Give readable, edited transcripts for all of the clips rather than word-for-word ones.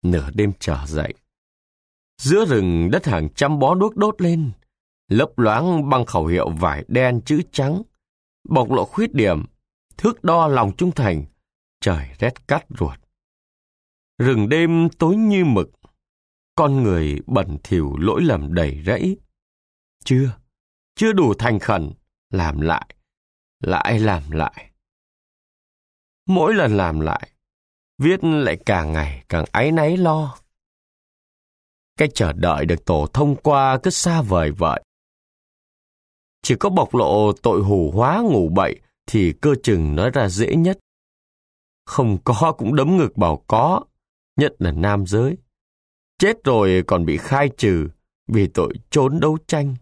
Nửa đêm trở dậy, giữa rừng đất hàng trăm bó đuốc đốt lên, lấp loáng bằng khẩu hiệu vải đen chữ trắng, bộc lộ khuyết điểm, thước đo lòng trung thành, trời rét cắt ruột. Rừng đêm tối như mực, con người bẩn thỉu lỗi lầm đầy rẫy. Chưa đủ thành khẩn, làm lại, lại làm lại. Mỗi lần làm lại, viết lại càng ngày càng áy náy lo. Cái chờ đợi được tổ thông qua cứ xa vời vợi. Chỉ có bộc lộ tội hủ hóa ngủ bậy thì cơ chừng nói ra dễ nhất. Không có cũng đấm ngực bảo có, nhất là nam giới. Chết rồi còn bị khai trừ vì tội trốn đấu tranh.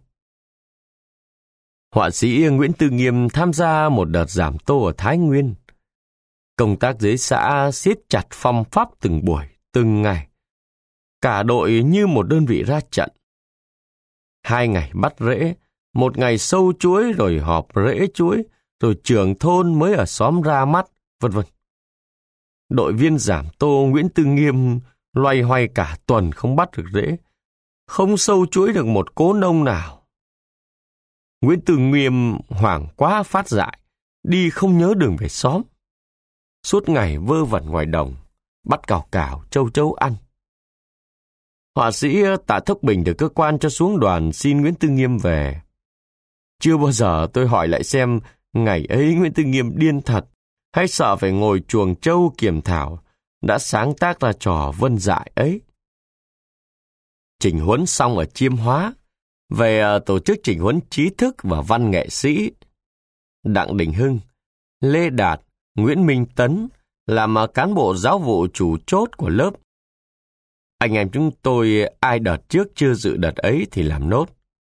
Họa sĩ Nguyễn Tư Nghiêm tham gia một đợt giảm tô ở Thái Nguyên. Công tác dưới xã siết chặt phong pháp từng buổi, từng ngày. Cả đội như một đơn vị ra trận. 2 ngày bắt rễ, 1 ngày sâu chuối rồi họp rễ chuối, rồi trưởng thôn mới ở xóm ra mắt, vân vân. Đội viên giảm tô Nguyễn Tư Nghiêm loay hoay cả tuần không bắt được rễ, không sâu chuối được một cố nông nào. Nguyễn Tư Nghiêm hoảng quá phát dại, đi không nhớ đường về xóm. Suốt ngày vơ vẩn ngoài đồng, bắt cào trâu trâu ăn. Họa sĩ Tạ Thốc Bình được cơ quan cho xuống đoàn xin Nguyễn Tư Nghiêm về. Chưa bao giờ tôi hỏi lại xem ngày ấy Nguyễn Tư Nghiêm điên thật, hay sợ phải ngồi chuồng trâu kiểm thảo, đã sáng tác ra trò vân dại ấy. Chỉnh huấn xong ở Chiêm Hóa, về tổ chức chỉnh huấn trí thức và văn nghệ sĩ. Đặng Đình Hưng, Lê Đạt, Nguyễn Minh Tấn làm cán bộ giáo vụ chủ chốt của lớp. Anh em chúng tôi ai đợt trước chưa dự đợt ấy thì làm nốt.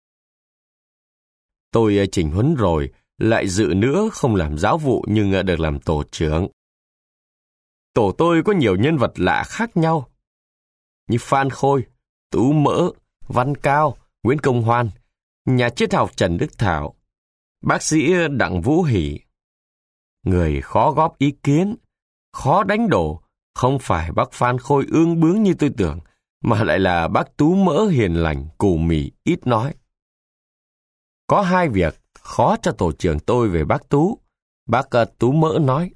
Tôi chỉnh huấn rồi, lại dự nữa không làm giáo vụ nhưng được làm tổ trưởng. Tổ tôi có nhiều nhân vật lạ khác nhau, như Phan Khôi, Tú Mỡ, Văn Cao, Nguyễn Công Hoan, nhà triết học Trần Đức Thảo, bác sĩ Đặng Vũ Hỷ. Người khó góp ý kiến, khó đánh đổ, không phải bác Phan Khôi ương bướng như tôi tưởng, mà lại là bác Tú Mỡ hiền lành, cù mì, ít nói. Có 2 việc khó cho tổ trưởng tôi về bác Tú. Bác Tú Mỡ nói: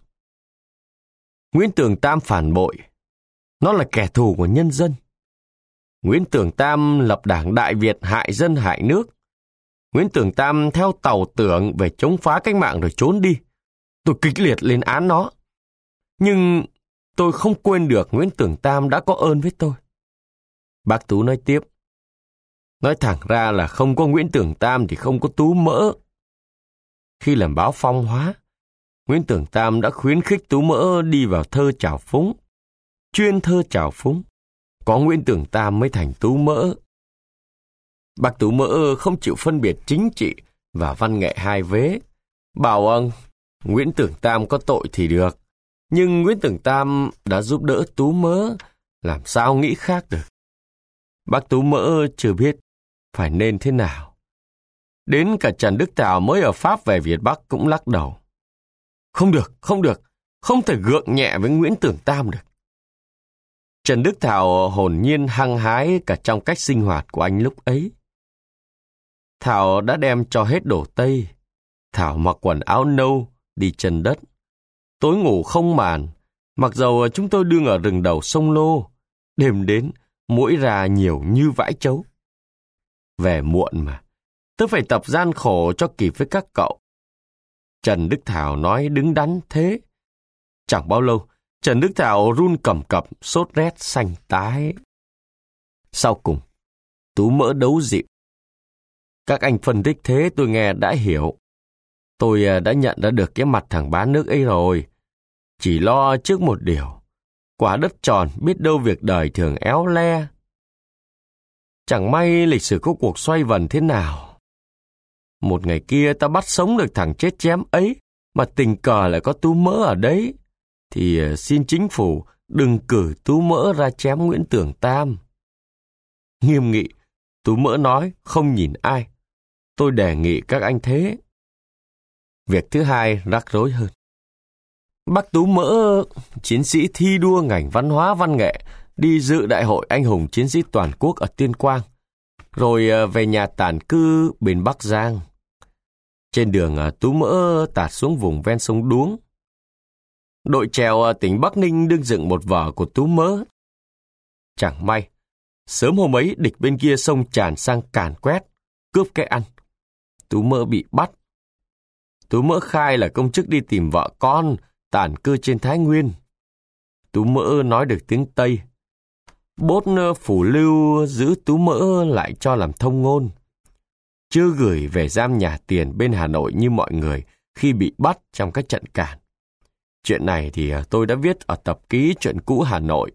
Nguyễn Tường Tam phản bội, nó là kẻ thù của nhân dân. Nguyễn Tường Tam lập đảng Đại Việt hại dân hại nước. Nguyễn Tường Tam theo tàu tưởng về chống phá cách mạng rồi trốn đi. Tôi kịch liệt lên án nó. Nhưng tôi không quên được Nguyễn Tường Tam đã có ơn với tôi. Bác Tú nói tiếp: nói thẳng ra là không có Nguyễn Tường Tam thì không có Tú Mỡ. Khi làm báo Phong Hóa, Nguyễn Tường Tam đã khuyến khích Tú Mỡ đi vào thơ trào phúng. Chuyên thơ trào phúng, có Nguyễn Tường Tam mới thành Tú Mỡ. Bác Tú Mỡ không chịu phân biệt chính trị và văn nghệ hai vế. Bảo Nguyễn Tường Tam có tội thì được, nhưng Nguyễn Tường Tam đã giúp đỡ Tú Mỡ, làm sao nghĩ khác được. Bác Tú Mỡ chưa biết phải nên thế nào. Đến cả Trần Đức Thảo mới ở Pháp về Việt Bắc cũng lắc đầu. Không được, không thể gượng nhẹ với Nguyễn Tường Tam được. Trần Đức Thảo hồn nhiên hăng hái cả trong cách sinh hoạt của anh lúc ấy. Thảo đã đem cho hết đồ Tây. Thảo mặc quần áo nâu, đi chân đất. Tối ngủ không màn, mặc dầu chúng tôi đương ở rừng đầu sông Lô. Đêm đến, muỗi ra nhiều như vãi trấu. Về muộn mà, tôi phải tập gian khổ cho kịp với các cậu. Trần Đức Thảo nói đứng đắn thế. Chẳng bao lâu, Trần Đức Thảo run cầm cập, sốt rét xanh tái. Sau cùng, Tú Mỡ đấu dịu. Các anh phân tích thế tôi nghe đã hiểu. Tôi đã nhận ra được cái mặt thằng bán nước ấy rồi. Chỉ lo trước một điều. Quả đất tròn biết đâu việc đời thường éo le. Chẳng may lịch sử có cuộc xoay vần thế nào. Một ngày kia ta bắt sống được thằng chết chém ấy, mà tình cờ lại có Tú Mỡ ở đấy, thì xin chính phủ đừng cử Tú Mỡ ra chém Nguyễn Tường Tam. Nghiêm nghị, Tú Mỡ nói không nhìn ai. Tôi đề nghị các anh thế. Việc thứ hai rắc rối hơn. Bác Tú Mỡ, chiến sĩ thi đua ngành văn hóa văn nghệ, đi dự đại hội anh hùng chiến sĩ toàn quốc ở Tuyên Quang, rồi về nhà tản cư bên Bắc Giang. Trên đường Tú Mỡ tạt xuống vùng ven sông Đuống. Đội chèo tỉnh Bắc Ninh đương dựng một vở của Tú Mỡ. Chẳng may, sớm hôm ấy địch bên kia sông tràn sang càn quét, cướp cái ăn. Tú Mỡ bị bắt. Tú Mỡ khai là công chức đi tìm vợ con, tản cư trên Thái Nguyên. Tú Mỡ nói được tiếng Tây. Bốt Phủ Lưu giữ Tú Mỡ lại cho làm thông ngôn. Chưa gửi về giam nhà tiền bên Hà Nội như mọi người khi bị bắt trong các trận càn. Chuyện này thì tôi đã viết ở tập ký Chuyện cũ Hà Nội.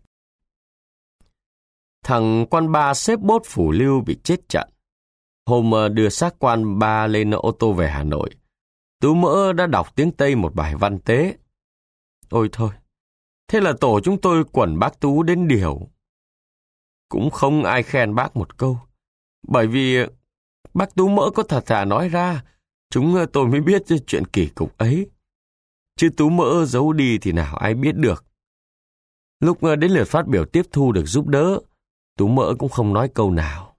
Thằng quan ba xếp Bốt Phủ Lưu bị chết trận. Hôm đưa xác quan ba lên ô tô về Hà Nội, Tú Mỡ đã đọc tiếng Tây một bài văn tế. Ôi thôi, thế là tổ chúng tôi quẩn bác Tú đến điều. Cũng không ai khen bác một câu, bởi vì bác Tú Mỡ có thật thà nói ra, chúng tôi mới biết chuyện kỳ cục ấy. Chứ Tú Mỡ giấu đi thì nào ai biết được. Lúc đến lượt phát biểu tiếp thu được giúp đỡ, Tú Mỡ cũng không nói câu nào.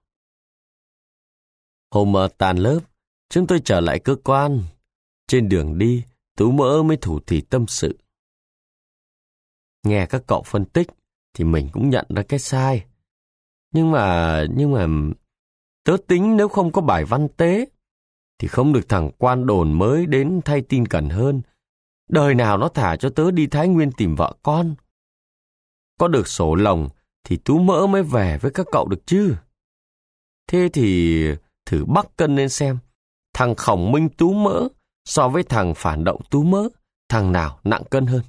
Hôm tàn lớp, chúng tôi trở lại cơ quan. Trên đường đi, Tú Mỡ mới thủ thỉ tâm sự. Nghe các cậu phân tích thì mình cũng nhận ra cái sai. Nhưng mà tớ tính nếu không có bài văn tế thì không được thằng quan đồn mới đến thay tin cẩn hơn. Đời nào nó thả cho tớ đi Thái Nguyên tìm vợ con. Có được sổ lồng thì Tú Mỡ mới về với các cậu được chứ. Thế thì thử bắc cân lên xem, thằng Khổng Minh Tú Mỡ so với thằng phản động Tú Mỡ, thằng nào nặng cân hơn?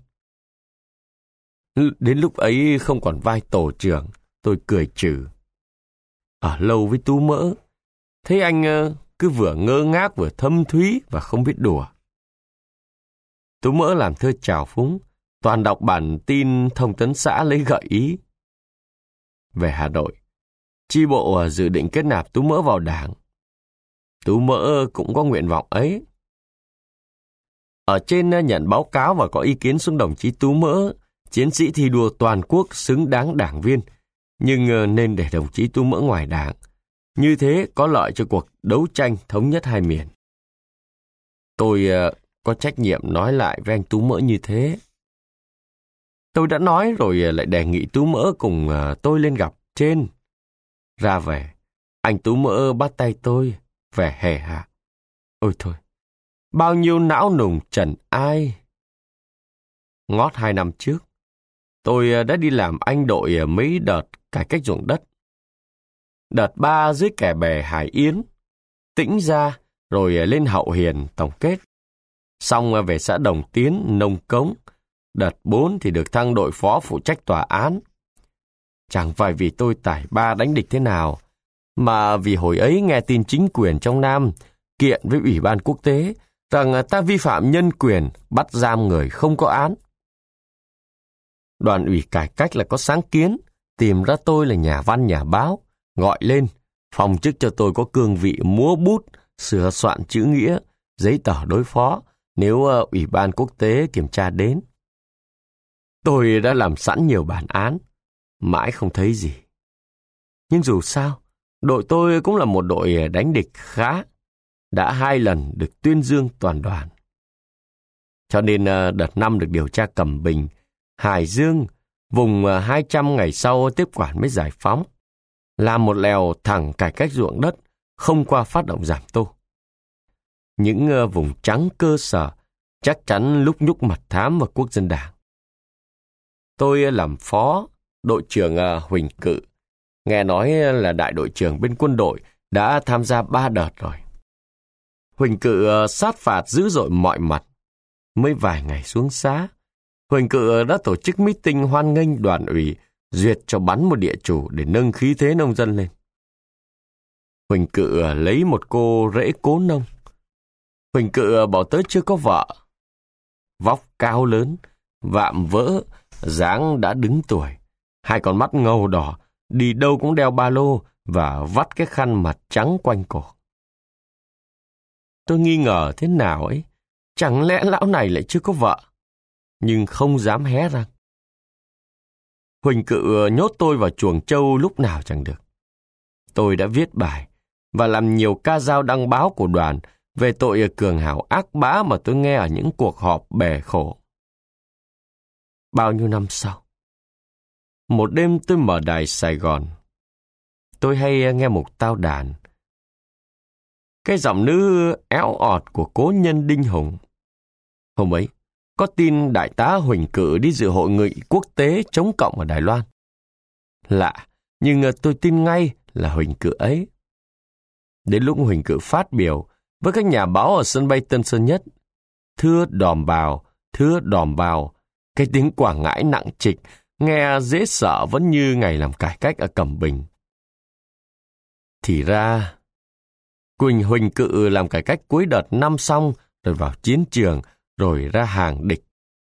Đến lúc ấy không còn vai tổ trưởng, tôi cười trừ. Ở lâu với Tú Mỡ, thấy anh cứ vừa ngơ ngác vừa thâm thúy và không biết đùa. Tú Mỡ làm thơ trào phúng, toàn đọc bản tin thông tấn xã lấy gợi ý. Về Hà Nội, chi bộ dự định kết nạp Tú Mỡ vào đảng. Tú Mỡ cũng có nguyện vọng ấy. Ở trên nhận báo cáo và có ý kiến xuống đồng chí Tú Mỡ, chiến sĩ thi đua toàn quốc xứng đáng đảng viên, nhưng nên để đồng chí Tú Mỡ ngoài đảng. Như thế có lợi cho cuộc đấu tranh thống nhất hai miền. Tôi có trách nhiệm nói lại với anh Tú Mỡ như thế. Tôi đã nói rồi lại đề nghị Tú Mỡ cùng tôi lên gặp trên. Ra về, anh Tú Mỡ bắt tay tôi, vẻ hề hà. Ôi thôi, bao nhiêu não nùng trần ai. Ngót 2 năm trước, tôi đã đi làm anh đội mấy đợt cải cách ruộng đất. Đợt 3 dưới Kẻ Bè Hải Yến, Tĩnh Gia, rồi lên Hậu Hiền tổng kết. Xong về xã Đồng Tiến, Nông Cống. Đợt 4 thì được thăng đội phó phụ trách tòa án. Chẳng phải vì tôi tải ba đánh địch thế nào, mà vì hồi ấy nghe tin chính quyền trong Nam kiện với Ủy ban quốc tế rằng ta vi phạm nhân quyền, bắt giam người không có án. Đoàn ủy cải cách là có sáng kiến, tìm ra tôi là nhà văn nhà báo, gọi lên, phong chức cho tôi có cương vị múa bút, sửa soạn chữ nghĩa, giấy tờ đối phó nếu Ủy ban quốc tế kiểm tra đến. Tôi đã làm sẵn nhiều bản án, mãi không thấy gì. Nhưng dù sao, đội tôi cũng là một đội đánh địch khá, đã 2 lần được tuyên dương toàn đoàn. Cho nên đợt 5 được điều tra Cẩm Bình, Hải Dương, vùng 200 ngày sau tiếp quản mới giải phóng, làm một lèo thẳng cải cách ruộng đất, không qua phát động giảm tô. Những vùng trắng cơ sở chắc chắn lúc nhúc mật thám vào Quốc dân Đảng. Tôi làm phó, đội trưởng Huỳnh Cự, nghe nói là đại đội trưởng bên quân đội, đã tham gia 3 đợt rồi. Huỳnh Cự sát phạt dữ dội mọi mặt. Mới vài ngày xuống xá, Huỳnh Cự đã tổ chức meeting hoan nghênh đoàn ủy duyệt cho bắn một địa chủ để nâng khí thế nông dân lên. Huỳnh Cự lấy một cô rễ cố nông. Huỳnh Cự bảo tớ chưa có vợ. Vóc cao lớn, vạm vỡ, dáng đã đứng tuổi, 2 con mắt ngầu đỏ, đi đâu cũng đeo ba lô và vắt cái khăn mặt trắng quanh cổ. Tôi nghi ngờ thế nào ấy, chẳng lẽ lão này lại chưa có vợ, nhưng không dám hé răng. Huỳnh Cự nhốt tôi vào chuồng trâu lúc nào chẳng được. Tôi đã viết bài và làm nhiều ca dao đăng báo của đoàn về tội cường hào ác bá mà tôi nghe ở những cuộc họp bè khổ. Bao nhiêu năm sau, một đêm tôi mở đài Sài Gòn. Tôi hay nghe một tao đàn. Cái giọng nữ éo ọt của cố nhân Đinh Hùng. Hôm ấy, có tin đại tá Huỳnh Cự đi dự hội nghị quốc tế chống cộng ở Đài Loan. Lạ, nhưng tôi tin ngay là Huỳnh Cự ấy. Đến lúc Huỳnh Cự phát biểu với các nhà báo ở sân bay Tân Sơn Nhất, thưa đòm bào, cái tiếng Quảng Ngãi nặng trịch, nghe dễ sợ vẫn như ngày làm cải cách ở Cẩm Bình. Thì ra, Huỳnh Cự làm cải cách cuối đợt năm xong, rồi vào chiến trường, rồi ra hàng địch.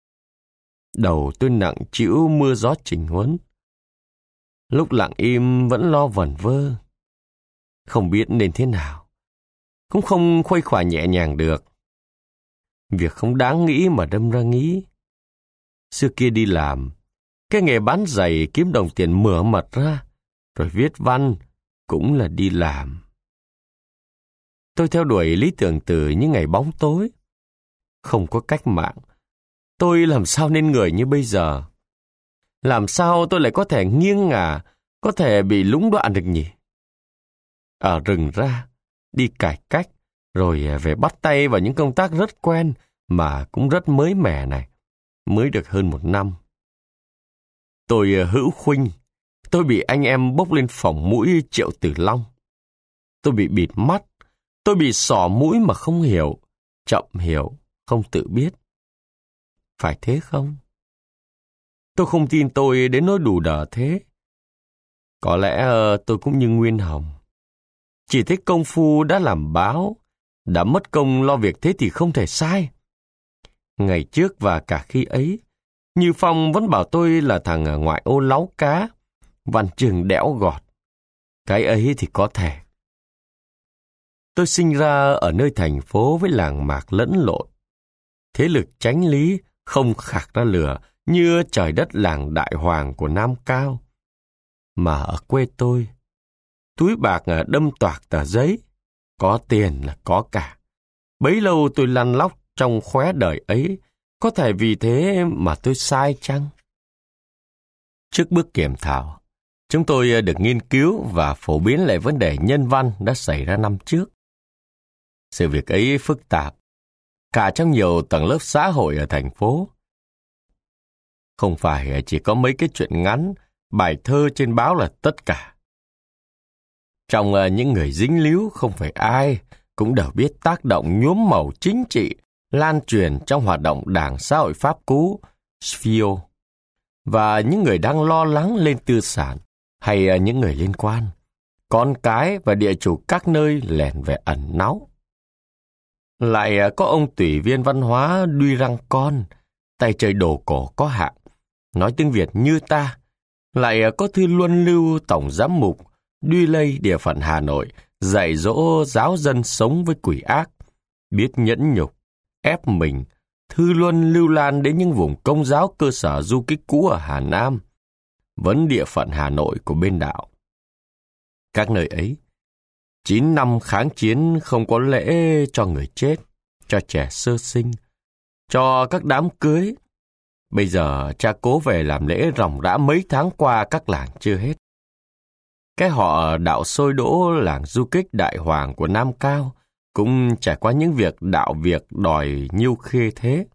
Đầu tôi nặng trĩu mưa gió chỉnh huấn. Lúc lặng im vẫn lo vẩn vơ. Không biết nên thế nào. Cũng không khuây khỏa nhẹ nhàng được. Việc không đáng nghĩ mà đâm ra nghĩ. Xưa kia đi làm, cái nghề bán giày kiếm đồng tiền mửa mật ra, rồi viết văn cũng là đi làm. Tôi theo đuổi lý tưởng từ những ngày bóng tối. Không có cách mạng, tôi làm sao nên người như bây giờ? Làm sao tôi lại có thể nghiêng ngả, có thể bị lũng đoạn được nhỉ? Ở rừng ra, đi cải cách, rồi về bắt tay vào những công tác rất quen mà cũng rất mới mẻ này, mới được hơn 1 năm. Tôi hữu khuynh, tôi bị anh em bốc lên phỏng mũi Triệu Tử Long. Tôi bị bịt mắt, tôi bị xỏ mũi mà không hiểu, chậm hiểu, không tự biết. Phải thế không? Tôi không tin tôi đến nỗi đủ đờ thế. Có lẽ tôi cũng như Nguyên Hồng. Chỉ thấy công phu đã làm báo, đã mất công lo việc thế thì không thể sai. Ngày trước và cả khi ấy, Như Phong vẫn bảo tôi là thằng ở ngoại ô láu cá, văn trường đẽo gọt. Cái ấy thì có thể. Tôi sinh ra ở nơi thành phố với làng mạc lẫn lộn. Thế lực chánh lý không khạc ra lửa như trời đất làng Đại Hoàng của Nam Cao. Mà ở quê tôi, túi bạc đâm toạc tờ giấy, có tiền là có cả. Bấy lâu tôi lăn lóc trong khóe đời ấy, có thể vì thế mà tôi sai chăng? Trước bước kiểm thảo, chúng tôi được nghiên cứu và phổ biến lại vấn đề nhân văn đã xảy ra năm trước. Sự việc ấy phức tạp, cả trong nhiều tầng lớp xã hội ở thành phố. Không phải chỉ có mấy cái chuyện ngắn, bài thơ trên báo là tất cả. Trong những người dính líu không phải ai cũng đều biết tác động nhuốm màu chính trị lan truyền trong hoạt động Đảng Xã hội Pháp cũ, SFIO, và những người đang lo lắng lên tư sản hay những người liên quan, con cái và địa chủ các nơi lẻn về ẩn náu. Lại có ông tùy viên văn hóa Duy Răng Con, tay chơi đồ cổ có hạng, nói tiếng Việt như ta. Lại có thư luân lưu tổng giám mục Duy Lây địa phận Hà Nội dạy dỗ giáo dân sống với quỷ ác, biết nhẫn nhục, ép mình, thư luân lưu lan đến những vùng công giáo cơ sở du kích cũ ở Hà Nam, vẫn địa phận Hà Nội của bên đạo. Các nơi ấy, 9 năm kháng chiến không có lễ cho người chết, cho trẻ sơ sinh, cho các đám cưới. Bây giờ cha cố về làm lễ ròng rã mấy tháng qua các làng chưa hết. Cái họ đạo sôi đỗ làng du kích Đại Hoàng của Nam Cao cũng trải qua những việc đạo việc đòi nhiêu khê thế.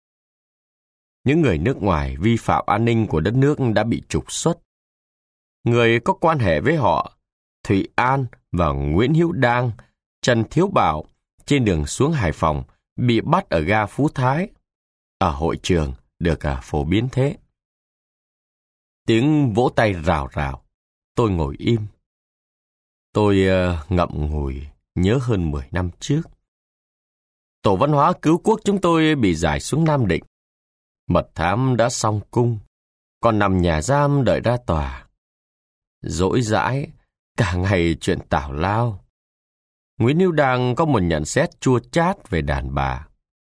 Những người nước ngoài vi phạm an ninh của đất nước đã bị trục xuất. Người có quan hệ với họ, Thụy An và Nguyễn Hữu Đang, Trần Thiếu Bảo trên đường xuống Hải Phòng bị bắt ở ga Phú Thái. Ở hội trường được phổ biến thế. Tiếng vỗ tay rào rào. Tôi ngồi im. Tôi ngậm ngùi nhớ hơn 10 năm trước. Tổ văn hóa cứu quốc chúng tôi bị giải xuống Nam Định. Mật thám đã xong cung, còn nằm nhà giam đợi ra tòa. Dỗi dãi, cả ngày chuyện tào lao. Nguyễn Hữu Đang có một nhận xét chua chát về đàn bà.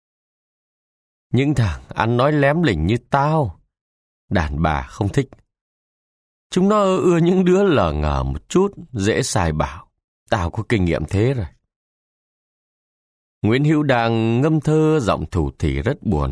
Những thằng ăn nói lém lỉnh như tao, đàn bà không thích, Chúng nó ưa những đứa lờ ngờ một chút, dễ sai bảo. Tao có kinh nghiệm thế rồi. Nguyễn Hữu đang ngâm thơ giọng thủ thỉ rất buồn.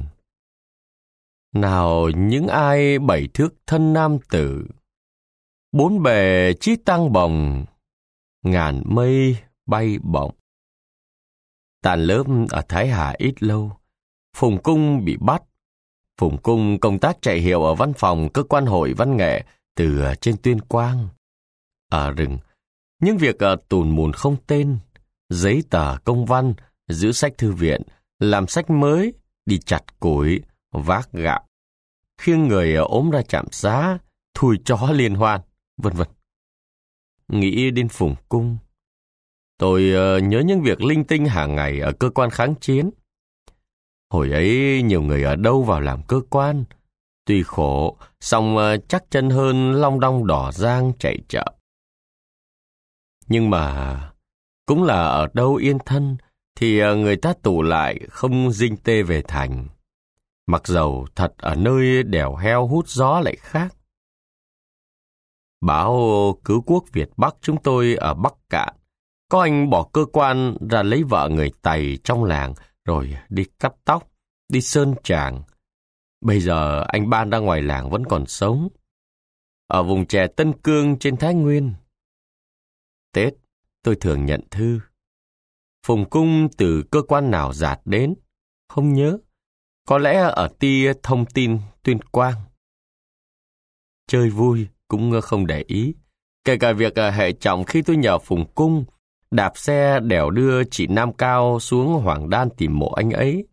Nào những ai 7 thước thân nam tử, 4 bề chí tăng bồng, ngàn mây bay bổng. Tàn lớp ở Thái Hà ít lâu, Phùng Cung bị bắt. Phùng Cung công tác chạy hiệu ở văn phòng cơ quan hội văn nghệ từ trên Tuyên Quang. Ở rừng, những việc tùn mùn không tên, giấy tờ công văn, giữ sách thư viện, làm sách mới, đi chặt củi, vác gạo, khiêng người ốm ra trạm xá, thui chó liên hoan, vân vân. Nghĩ đến Phùng Cung, tôi nhớ những việc linh tinh hàng ngày ở cơ quan kháng chiến. Hồi ấy nhiều người ở đâu vào làm cơ quan, tuy khổ, song chắc chân hơn long đong đỏ giang chạy chợ. Nhưng mà cũng là ở đâu yên thân thì người ta tụ lại không dinh tê về thành. Mặc dầu thật ở nơi đèo heo hút gió lại khác. Báo Cứu Quốc Việt Bắc chúng tôi ở Bắc Cạn, có anh bỏ cơ quan ra lấy vợ người Tày trong làng rồi đi cắt tóc, đi sơn tràng. Bây giờ anh ban ra ngoài làng vẫn còn sống, ở vùng chè Tân Cương trên Thái Nguyên. Tết tôi thường nhận thư. Phùng Cung từ cơ quan nào dạt đến, không nhớ. Có lẽ ở ty thông tin Tuyên Quang. Chơi vui cũng không để ý. Kể cả việc hệ trọng khi tôi nhờ Phùng Cung đạp xe đèo đưa chị Nam Cao xuống Hoàng Đan tìm mộ anh ấy.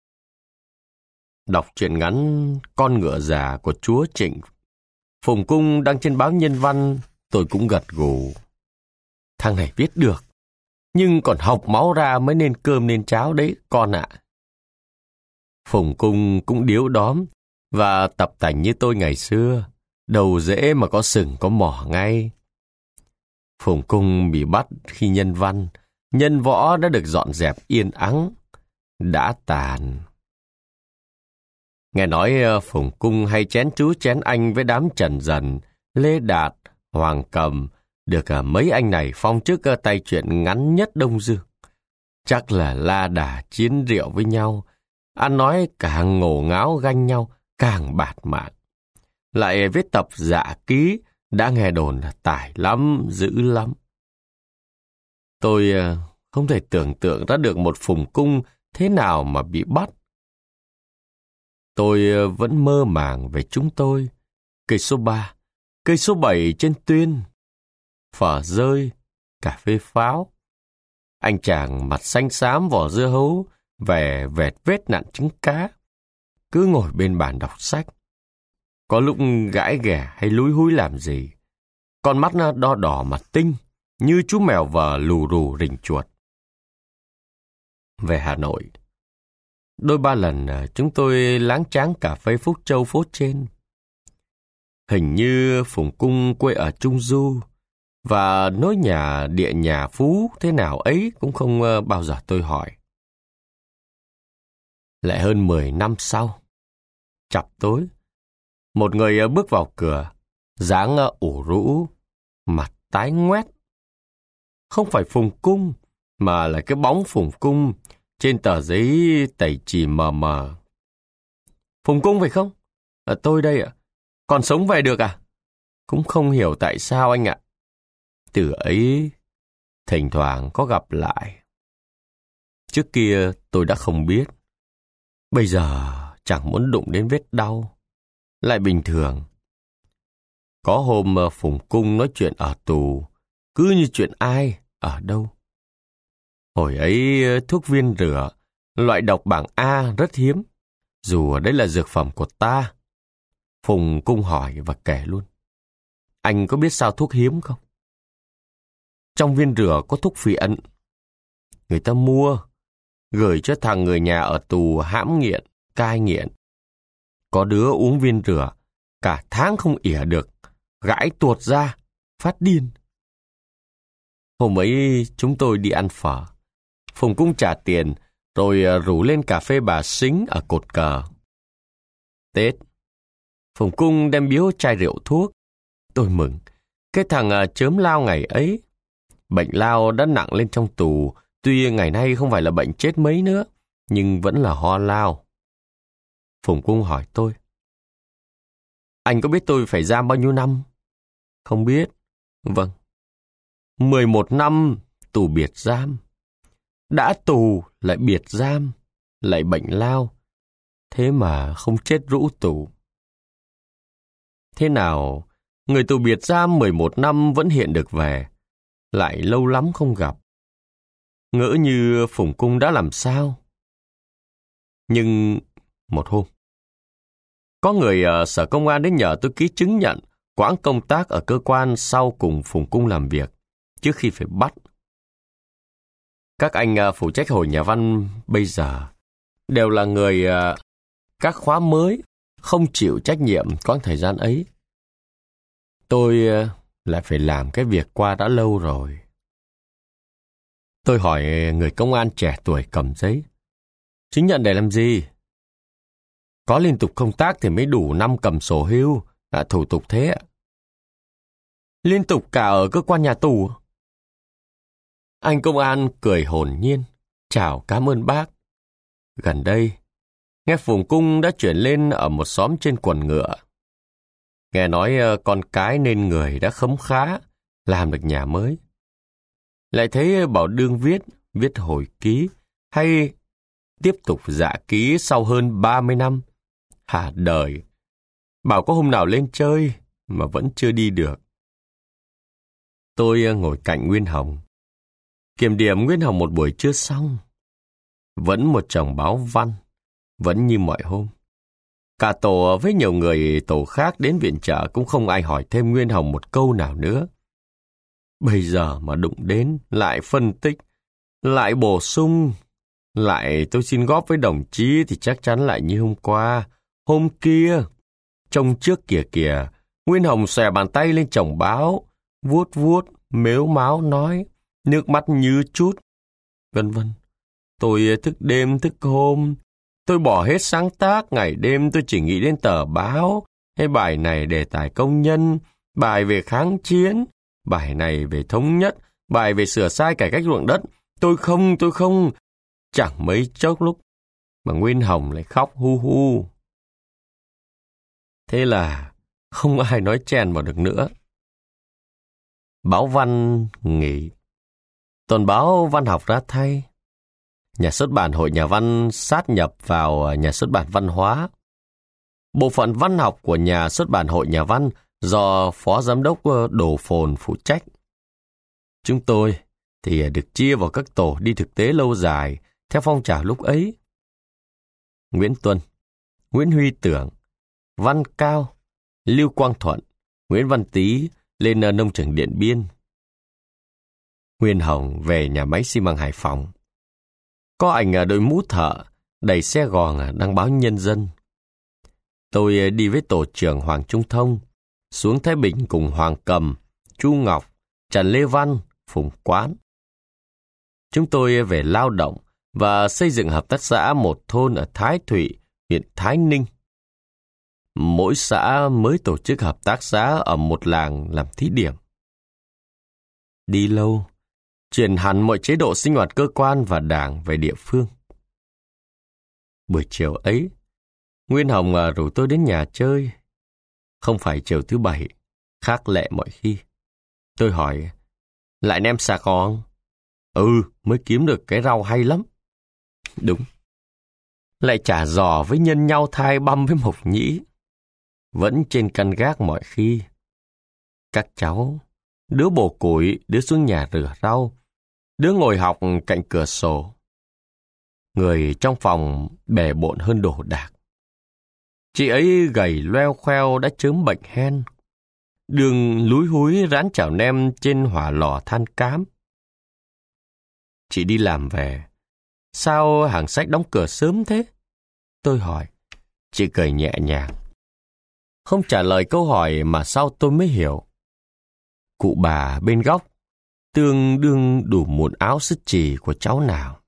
Đọc truyện ngắn Con ngựa già của chúa Trịnh Phùng Cung đăng trên báo Nhân Văn, tôi cũng gật gù. Thằng này viết được, nhưng còn học máu ra mới nên cơm nên cháo đấy con ạ. Phùng Cung cũng điếu đóm và tập tành như tôi ngày xưa, đầu dễ mà có sừng có mỏ ngay. Phùng Cung bị bắt khi Nhân Văn, Nhân Võ đã được dọn dẹp yên ắng, đã tàn. Nghe nói Phùng Cung hay chén chú chén anh với đám Trần Dần, Lê Đạt, Hoàng Cầm, được mấy anh này phong chức tay truyện ngắn nhất Đông Dương. Chắc là la đà chiến rượu với nhau, ăn nói càng ngổ ngáo ganh nhau, càng bạt mạng. Lại viết tập dạ ký, đã nghe đồn là tài lắm, dữ lắm. Tôi không thể tưởng tượng ra được một Phùng Cung thế nào mà bị bắt. Tôi vẫn mơ màng về chúng tôi, cây số 3, cây số 7 trên Tuyên, phở rơi, cà phê pháo. Anh chàng mặt xanh xám vỏ dưa hấu, vẻ vẹt vết nặn trứng cá, cứ ngồi bên bàn đọc sách. Có lúc gãi ghẻ hay lúi húi làm gì, con mắt nó đo đỏ mặt tinh, như chú mèo vờ lù rù rình chuột. Về Hà Nội, đôi ba lần chúng tôi láng tráng cà phê Phúc Châu phố trên. Hình như Phùng Cung quê ở Trung Du, và nối nhà địa nhà Phú thế nào ấy cũng không bao giờ tôi hỏi. Lại hơn 10 năm sau, chập tối, một người bước vào cửa, dáng ủ rũ, mặt tái ngoét. Không phải Phùng Cung, mà là cái bóng Phùng Cung trên tờ giấy tẩy chì mờ mờ. Phùng Cung phải không? Tôi đây ạ. Còn sống về được à? Cũng không hiểu tại sao anh ạ. Từ ấy, thỉnh thoảng có gặp lại. Trước kia tôi đã không biết. Bây giờ chẳng muốn đụng đến vết đau. Lại bình thường. Có hôm Phùng Cung nói chuyện ở tù, cứ như chuyện ai, ở đâu. Hồi ấy thuốc viên rửa, loại độc bảng A rất hiếm, dù đấy là dược phẩm của ta. Phùng Cung hỏi và kể luôn. Anh có biết sao thuốc hiếm không? Trong viên rửa có thuốc phiện. Người ta mua, gửi cho thằng người nhà ở tù hãm nghiện, cai nghiện. Có đứa uống viên rửa, cả tháng không ỉa được, gãi tuột ra, phát điên. Hôm ấy chúng tôi đi ăn phở. Phùng Cung trả tiền, rồi rủ lên cà phê Bà Sính ở Cột Cờ. Tết, Phùng Cung đem biếu chai rượu thuốc. Tôi mừng. Cái thằng chớm lao ngày ấy, bệnh lao đã nặng lên trong tù, tuy ngày nay không phải là bệnh chết mấy nữa, nhưng vẫn là ho lao. Phùng Cung hỏi tôi: Anh có biết tôi phải giam bao nhiêu năm? Không biết. Vâng. 11 năm tù biệt giam. Đã tù lại biệt giam, lại bệnh lao. Thế mà không chết rũ tù. Thế nào, người tù biệt giam 11 năm vẫn hiện được về, lại lâu lắm không gặp. Ngỡ như Phùng Cung đã làm sao. Nhưng một hôm, có người ở Sở Công an đến nhờ tôi ký chứng nhận quãng công tác ở cơ quan sau cùng Phùng Cung làm việc, trước khi phải bắt. Các anh phụ trách Hội Nhà văn bây giờ đều là người các khóa mới, không chịu trách nhiệm quãng thời gian ấy. Tôi lại phải làm cái việc qua đã lâu rồi. Tôi hỏi người công an trẻ tuổi cầm giấy: Chứng nhận để làm gì? Có liên tục công tác thì mới đủ năm cầm sổ hưu, thủ tục thế ạ. Liên tục cả ở cơ quan nhà tù? Anh công an cười hồn nhiên, chào cảm ơn bác. Gần đây, nghe Phùng Cung đã chuyển lên ở một xóm trên Quần Ngựa. Nghe nói con cái nên người đã khấm khá, làm được nhà mới. Lại thấy bảo đương viết hồi ký, hay tiếp tục dạ ký sau hơn 30 năm. Hả đời, bảo có hôm nào lên chơi mà vẫn chưa đi được. Tôi ngồi cạnh Nguyên Hồng, kiểm điểm Nguyên Hồng một buổi trưa xong. Vẫn một chồng báo văn, vẫn như mọi hôm. Cả tổ với nhiều người tổ khác đến viện trợ cũng không ai hỏi thêm Nguyên Hồng một câu nào nữa. Bây giờ mà đụng đến, lại phân tích, lại bổ sung, lại tôi xin góp với đồng chí thì chắc chắn lại như hôm qua, hôm kia. Trông trước kìa, Nguyên Hồng xòe bàn tay lên chồng báo, vuốt, mếu máo nói, nước mắt như chút, vân vân. Tôi thức đêm thức hôm, tôi bỏ hết sáng tác, ngày đêm tôi chỉ nghĩ đến tờ báo, hay bài này đề tài công nhân, bài về kháng chiến, bài này về thống nhất, bài về sửa sai cải cách ruộng đất. Tôi không, chẳng mấy chốc lúc mà Nguyên Hồng lại khóc hu hu. Thế là không ai nói chen vào được nữa. Báo văn nghỉ. Tuần báo văn học ra thay. Nhà xuất bản Hội Nhà văn sát nhập vào nhà xuất bản Văn hóa. Bộ phận văn học của nhà xuất bản Hội Nhà văn do Phó Giám đốc Đồ Phồn phụ trách. Chúng tôi thì được chia vào các tổ đi thực tế lâu dài theo phong trào lúc ấy. Nguyễn Tuân, Nguyễn Huy Tưởng, Văn Cao, Lưu Quang Thuận, Nguyễn Văn Tý lên nông trường Điện Biên. Nguyên Hồng về nhà máy xi măng Hải Phòng. Có ảnh đội mũ thợ đẩy xe gòn đăng báo Nhân dân. Tôi đi với tổ trưởng Hoàng Trung Thông xuống Thái Bình cùng Hoàng Cầm, Chu Ngọc, Trần Lê Văn, Phùng Quán. Chúng tôi về lao động và xây dựng hợp tác xã một thôn ở Thái Thụy, huyện Thái Ninh. Mỗi xã mới tổ chức hợp tác xã ở một làng làm thí điểm. Đi lâu, chuyển hẳn mọi chế độ sinh hoạt cơ quan và đảng về địa phương. Buổi chiều ấy, Nguyên Hồng rủ tôi đến nhà chơi. Không phải chiều thứ Bảy, khác lệ mọi khi. Tôi hỏi, lại nem Sài Gòn? Mới kiếm được cái rau hay lắm. Đúng. Lại chả giò với nhân nhau thai băm với mộc nhĩ. Vẫn trên căn gác mọi khi. Các cháu, đứa bổ củi, đứa xuống nhà rửa rau, đứa ngồi học cạnh cửa sổ. Người trong phòng bề bộn hơn đồ đạc. Chị ấy gầy loeo khoeo đã chớm bệnh hen. Đường lúi húi rán chảo nem trên hỏa lò than cám. Chị đi làm về. Sao hàng sách đóng cửa sớm thế? Tôi hỏi. Chị cười nhẹ nhàng. Không trả lời câu hỏi mà sau tôi mới hiểu. Cụ bà bên góc tương đương đủ một áo sứt chì của cháu nào.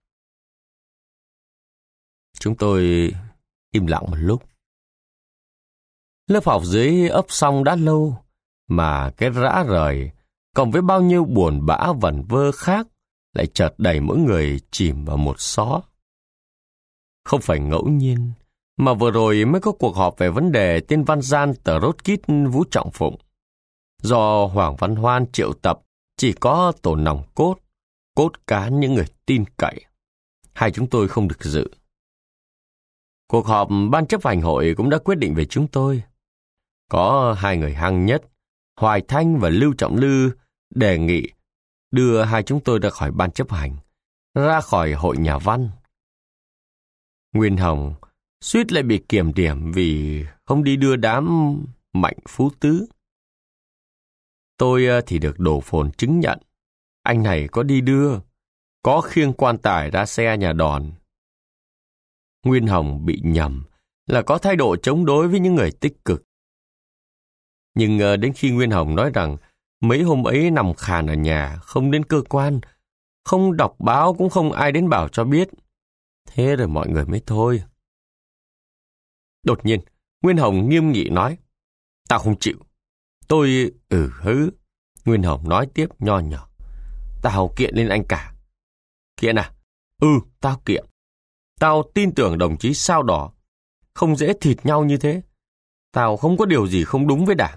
Chúng tôi im lặng một lúc. Lớp học dưới ấp xong đã lâu mà cái rã rời, cộng với bao nhiêu buồn bã vẩn vơ khác, lại chợt đẩy mỗi người chìm vào một xó. Không phải ngẫu nhiên, mà vừa rồi mới có cuộc họp về vấn đề tên văn gian tờ Rotkit Vũ Trọng Phụng. Do Hoàng Văn Hoan triệu tập chỉ có tổ nòng cốt cán những người tin cậy. Hai chúng tôi không được dự. Cuộc họp ban chấp hành hội cũng đã quyết định về chúng tôi. Có hai người hăng nhất, Hoài Thanh và Lưu Trọng Lư, đề nghị đưa hai chúng tôi ra khỏi ban chấp hành, ra khỏi hội nhà văn. Nguyên Hồng suýt lại bị kiểm điểm vì không đi đưa đám Mạnh Phú Tứ. Tôi thì được đổ phồn chứng nhận. Anh này có đi đưa, có khiêng quan tài ra xe nhà đòn. Nguyên Hồng bị nhầm là có thái độ chống đối với những người tích cực. Nhưng đến khi Nguyên Hồng nói rằng mấy hôm ấy nằm khàn ở nhà, không đến cơ quan, không đọc báo cũng không ai đến bảo cho biết. Thế rồi mọi người mới thôi. Đột nhiên, Nguyên Hồng nghiêm nghị nói, tao không chịu. Tôi, Nguyên Hồng nói tiếp nho nhỏ, tao kiện lên anh cả. Kiện à? Tao kiện. Tao tin tưởng đồng chí Sao Đỏ, không dễ thịt nhau như thế. Tao không có điều gì không đúng với Đảng.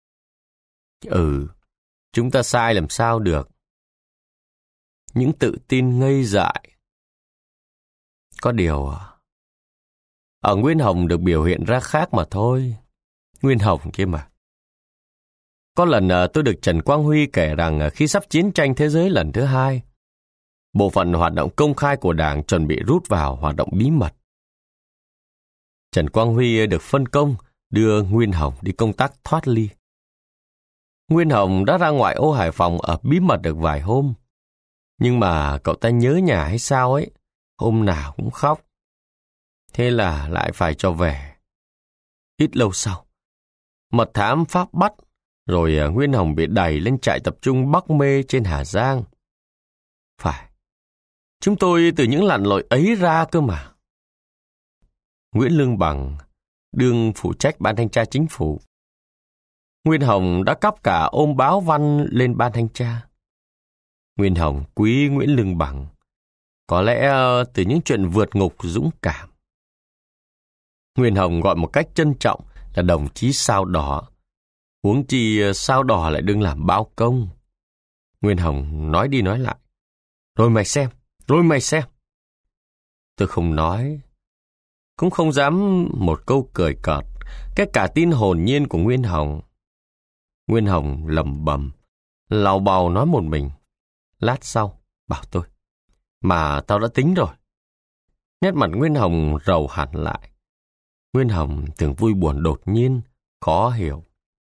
Chúng ta sai làm sao được. Những tự tin ngây dại. Có điều, ở Nguyên Hồng được biểu hiện ra khác mà thôi. Nguyên Hồng kia mà. Có lần tôi được Trần Quang Huy kể rằng khi sắp chiến tranh thế giới lần thứ 2, bộ phận hoạt động công khai của Đảng chuẩn bị rút vào hoạt động bí mật. Trần Quang Huy được phân công đưa Nguyên Hồng đi công tác thoát ly. Nguyên Hồng đã ra ngoại ô Hải Phòng ở bí mật được vài hôm. Nhưng mà cậu ta nhớ nhà hay sao ấy, hôm nào cũng khóc. Thế là lại phải cho về. Ít lâu sau, mật thám Pháp bắt, rồi Nguyên Hồng bị đẩy lên trại tập trung Bắc Mê trên Hà Giang. Phải, chúng tôi từ những lặn lội ấy ra cơ mà. Nguyễn Lương Bằng đương phụ trách ban thanh tra chính phủ. Nguyên Hồng đã cắp cả ôm báo văn lên ban thanh tra. Nguyên Hồng quý Nguyễn Lương Bằng, có lẽ từ những chuyện vượt ngục dũng cảm. Nguyên Hồng gọi một cách trân trọng là đồng chí Sao Đỏ. Huống chi Sao Đỏ lại đương làm báo công. Nguyên Hồng nói đi nói lại, rồi mày xem. Tôi không nói, cũng không dám một câu cười cợt cái cả tin hồn nhiên của Nguyên Hồng. Nguyên Hồng lẩm bẩm, lào bào nói một mình. Lát sau, bảo tôi, mà tao đã tính rồi. Nét mặt Nguyên Hồng rầu hẳn lại. Nguyên Hồng thường vui buồn đột nhiên, khó hiểu.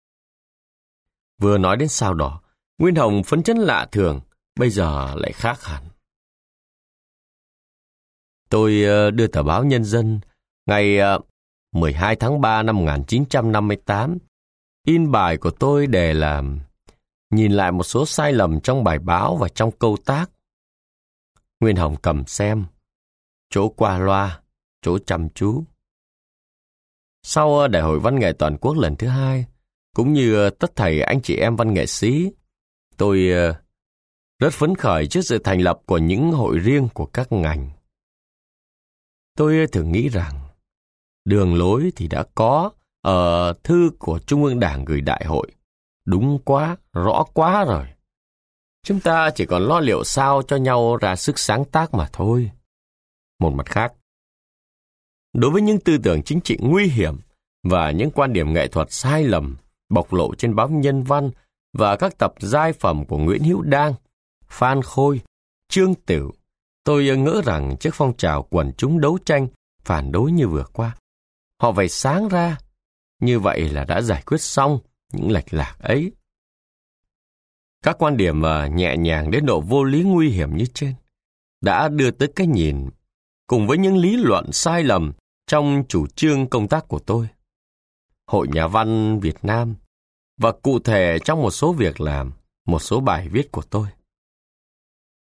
Vừa nói đến Sao Đỏ, Nguyên Hồng phấn chấn lạ thường, bây giờ lại khác hẳn. Tôi đưa tờ báo Nhân dân ngày 12 tháng 3 năm 1958. In bài của tôi đề là nhìn lại một số sai lầm trong bài báo và trong câu tác. Nguyên Hồng cầm xem, chỗ qua loa, chỗ chăm chú. Sau Đại hội Văn nghệ Toàn quốc lần thứ 2, cũng như tất thảy anh chị em văn nghệ sĩ, tôi rất phấn khởi trước sự thành lập của những hội riêng của các ngành. Tôi thường nghĩ rằng đường lối thì đã có ở thư của Trung ương Đảng gửi Đại hội. Đúng quá, rõ quá rồi. Chúng ta chỉ còn lo liệu sao cho nhau ra sức sáng tác mà thôi. Một mặt khác, đối với những tư tưởng chính trị nguy hiểm và những quan điểm nghệ thuật sai lầm bộc lộ trên báo Nhân văn và các tập giai phẩm của Nguyễn Hữu Đang, Phan Khôi, Trương Tửu, tôi ngỡ rằng trước phong trào quần chúng đấu tranh phản đối như vừa qua, họ phải sáng ra. Như vậy là đã giải quyết xong những lệch lạc ấy. Các quan điểm nhẹ nhàng đến độ vô lý nguy hiểm như trên đã đưa tới cái nhìn cùng với những lý luận sai lầm trong chủ trương công tác của tôi, Hội Nhà văn Việt Nam, và cụ thể trong một số việc làm, một số bài viết của tôi.